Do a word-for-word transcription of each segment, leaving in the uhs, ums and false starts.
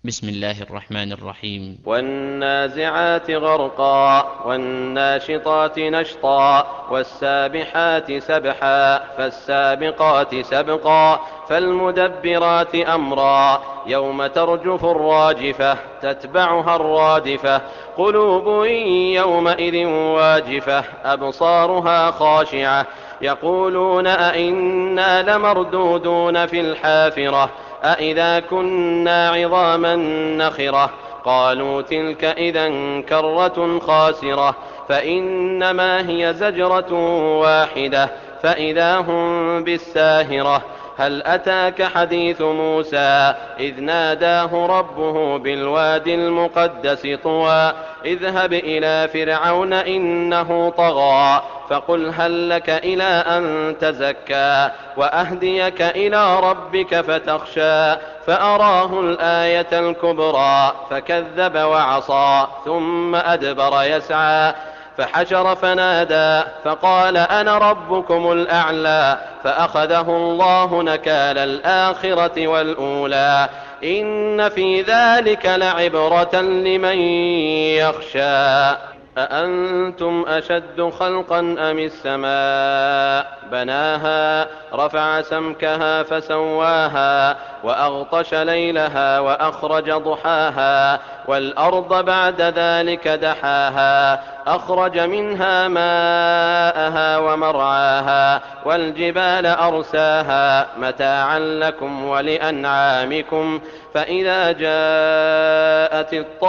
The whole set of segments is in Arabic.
بسم الله الرحمن الرحيم. والنازعات غرقا والناشطات نشطا والسابحات سبحا فالسابقات سبقا فالمدبرات أمرا يوم ترجف الراجفة تتبعها الرادفة قلوب يومئذ واجفة أبصارها خاشعة يقولون أئنا لمردودون في الحافرة أئذا كنا عظاما نخرة قالوا تلك إذا كرة خاسرة فإنما هي زجرة واحدة فإذا هم بالساهرة هل أتاك حديث موسى إذ ناداه ربه بالواد المقدس طوى اذهب إلى فرعون إنه طغى فقل هل لك إلى أن تزكى وأهديك إلى ربك فتخشى فأراه الآية الكبرى فكذب وعصى ثم أدبر يسعى فحشر فنادى فقال أنا ربكم الأعلى فأخذه الله نكال الآخرة والأولى إن في ذلك لعبرة لمن يخشى أأنتم أشد خلقا أم السماء بناها رفع سمكها فسواها وأغطش ليلها وأخرج ضحاها والأرض بعد ذلك دحاها أخرج منها ماءها ومرعاها والجبال أرساها متاعا لكم ولأنعامكم فإذا جاءت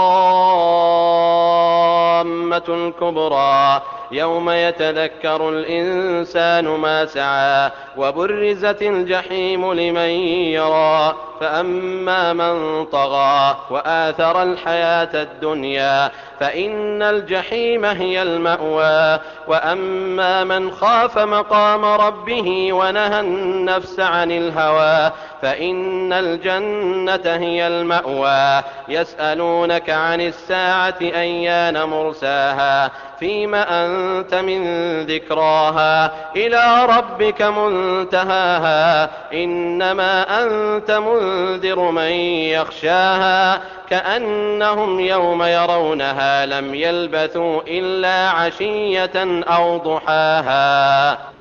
الطامة الكبرى يوم يتذكر الإنسان ما سعى وبرزت الجحيم لمن يرى فأما من طغى وآثر الحياة الدنيا فإن الجحيم هي المأوى وأما من خاف مقام ربه ونهى النفس عن الهوى فإن الجنة هي المأوى يسألونك عن الساعة أيان مرساها فيم أنت من ذكراها إلى ربك منتهاها إنما أنت منذر من يخشاها كأنهم يوم يرونها لم يلبثوا إلا عشية أو ضحاها.